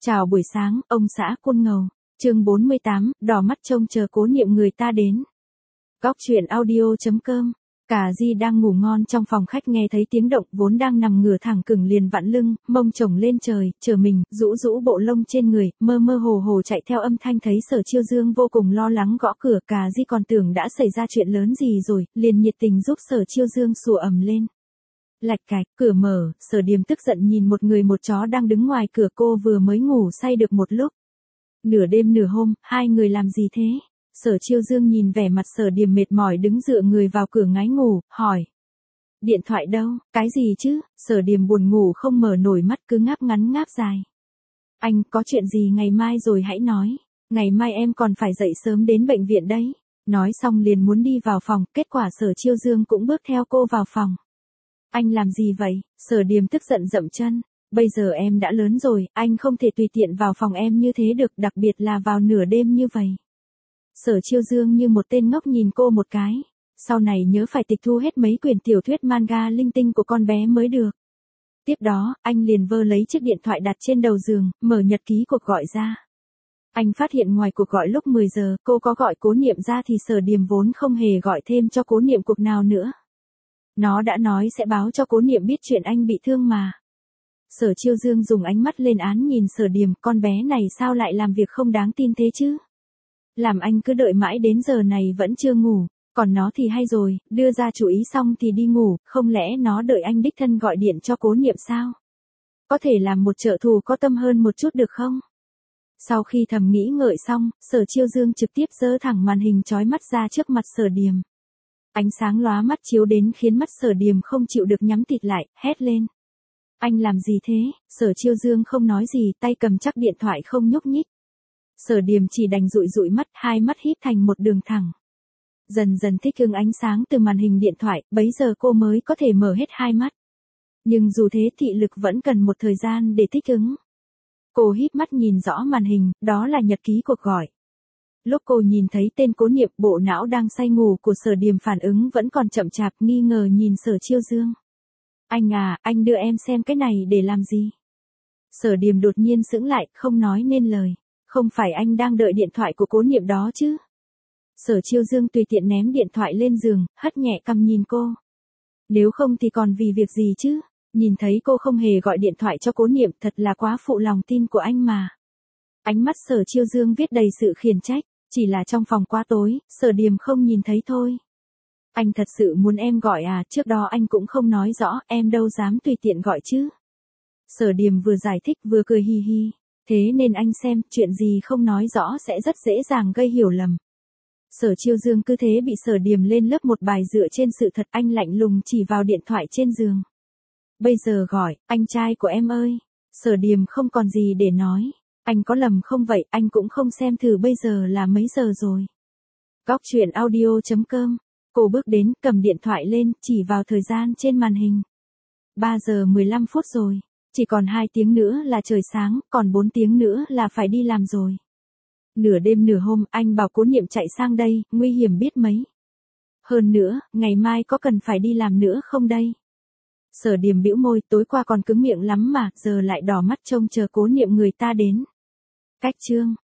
Chào buổi sáng, ông xã Côn Ngầu. Chương 48, đỏ mắt trông chờ cố niệm người ta đến. Góc truyện audio.com. Cả Di đang ngủ ngon trong phòng khách nghe thấy tiếng động, vốn đang nằm ngửa thẳng cứng liền vặn lưng, mông chồng lên trời, trở mình, rũ rũ bộ lông trên người, mơ mơ hồ hồ chạy theo âm thanh thấy Sở Chiêu Dương vô cùng lo lắng gõ cửa. Cả Di còn tưởng đã xảy ra chuyện lớn gì rồi, liền nhiệt tình giúp Sở Chiêu Dương sủa ầm lên. Lạch cạch, cửa mở, Sở Điềm tức giận nhìn một người một chó đang đứng ngoài cửa, cô vừa mới ngủ say được một lúc. Nửa đêm nửa hôm, hai người làm gì thế? Sở Chiêu Dương nhìn vẻ mặt Sở Điềm mệt mỏi đứng dựa người vào cửa ngái ngủ, hỏi. Điện thoại đâu, cái gì chứ? Sở Điềm buồn ngủ không mở nổi mắt cứ ngáp ngắn ngáp dài. Anh có chuyện gì ngày mai rồi hãy nói, ngày mai em còn phải dậy sớm đến bệnh viện đấy. Nói xong liền muốn đi vào phòng, kết quả Sở Chiêu Dương cũng bước theo cô vào phòng. Anh làm gì vậy? Sở Điềm tức giận dậm chân. Bây giờ em đã lớn rồi, anh không thể tùy tiện vào phòng em như thế được, đặc biệt là vào nửa đêm như vậy. Sở Chiêu Dương như một tên ngốc nhìn cô một cái. Sau này nhớ phải tịch thu hết mấy quyển tiểu thuyết manga linh tinh của con bé mới được. Tiếp đó, anh liền vơ lấy chiếc điện thoại đặt trên đầu giường, mở nhật ký cuộc gọi ra. Anh phát hiện ngoài cuộc gọi lúc 10 giờ, cô có gọi Cố Niệm ra thì Sở Điềm vốn không hề gọi thêm cho Cố Niệm cuộc nào nữa. Nó đã nói sẽ báo cho Cố Niệm biết chuyện anh bị thương mà. Sở Chiêu Dương dùng ánh mắt lên án nhìn Sở Điềm, con bé này sao lại làm việc không đáng tin thế chứ? Làm anh cứ đợi mãi đến giờ này vẫn chưa ngủ, còn nó thì hay rồi, đưa ra chủ ý xong thì đi ngủ, không lẽ nó đợi anh đích thân gọi điện cho Cố Niệm sao? Có thể làm một trợ thù có tâm hơn một chút được không? Sau khi thầm nghĩ ngợi xong, Sở Chiêu Dương trực tiếp giơ thẳng màn hình chói mắt ra trước mặt Sở Điềm. Ánh sáng lóa mắt chiếu đến khiến mắt Sở Điềm không chịu được nhắm tịt lại, hét lên. Anh làm gì thế? Sở Chiêu Dương không nói gì, tay cầm chắc điện thoại không nhúc nhích. Sở Điềm chỉ đành dụi dụi mắt, hai mắt híp thành một đường thẳng. Dần dần thích ứng ánh sáng từ màn hình điện thoại, bấy giờ cô mới có thể mở hết hai mắt. Nhưng dù thế thị lực vẫn cần một thời gian để thích ứng. Cô híp mắt nhìn rõ màn hình, đó là nhật ký cuộc gọi. Lúc cô nhìn thấy tên Cố Niệm, bộ não đang say ngủ của Sở Điềm phản ứng vẫn còn chậm chạp, nghi ngờ nhìn Sở Chiêu Dương. Anh à, anh đưa em xem cái này để làm gì? Sở Điềm đột nhiên sững lại, không nói nên lời. Không phải anh đang đợi điện thoại của Cố Niệm đó chứ? Sở Chiêu Dương tùy tiện ném điện thoại lên giường, hất nhẹ cằm nhìn cô. Nếu không thì còn vì việc gì chứ? Nhìn thấy cô không hề gọi điện thoại cho Cố Niệm, thật là quá phụ lòng tin của anh mà. Ánh mắt Sở Chiêu Dương viết đầy sự khiển trách, chỉ là trong phòng quá tối, Sở Điềm không nhìn thấy thôi. Anh thật sự muốn em gọi à, trước đó anh cũng không nói rõ, em đâu dám tùy tiện gọi chứ. Sở Điềm vừa giải thích vừa cười hi hi, thế nên anh xem, chuyện gì không nói rõ sẽ rất dễ dàng gây hiểu lầm. Sở Chiêu Dương cứ thế bị Sở Điềm lên lớp một bài dựa trên sự thật, anh lạnh lùng chỉ vào điện thoại trên giường. Bây giờ gọi, anh trai của em ơi. Sở Điềm không còn gì để nói. Anh có lầm không vậy, anh cũng không xem thử bây giờ là mấy giờ rồi. Góc truyện audio.com. Cô bước đến, cầm điện thoại lên, chỉ vào thời gian trên màn hình. 3 giờ 15 phút rồi. Chỉ còn 2 tiếng nữa là trời sáng, còn 4 tiếng nữa là phải đi làm rồi. Nửa đêm nửa hôm, anh bảo Cố Niệm chạy sang đây, nguy hiểm biết mấy. Hơn nữa, ngày mai có cần phải đi làm nữa không đây? Sở Điềm bĩu môi, tối qua còn cứng miệng lắm mà, giờ lại đỏ mắt trông chờ Cố Niệm người ta đến. Cách chương.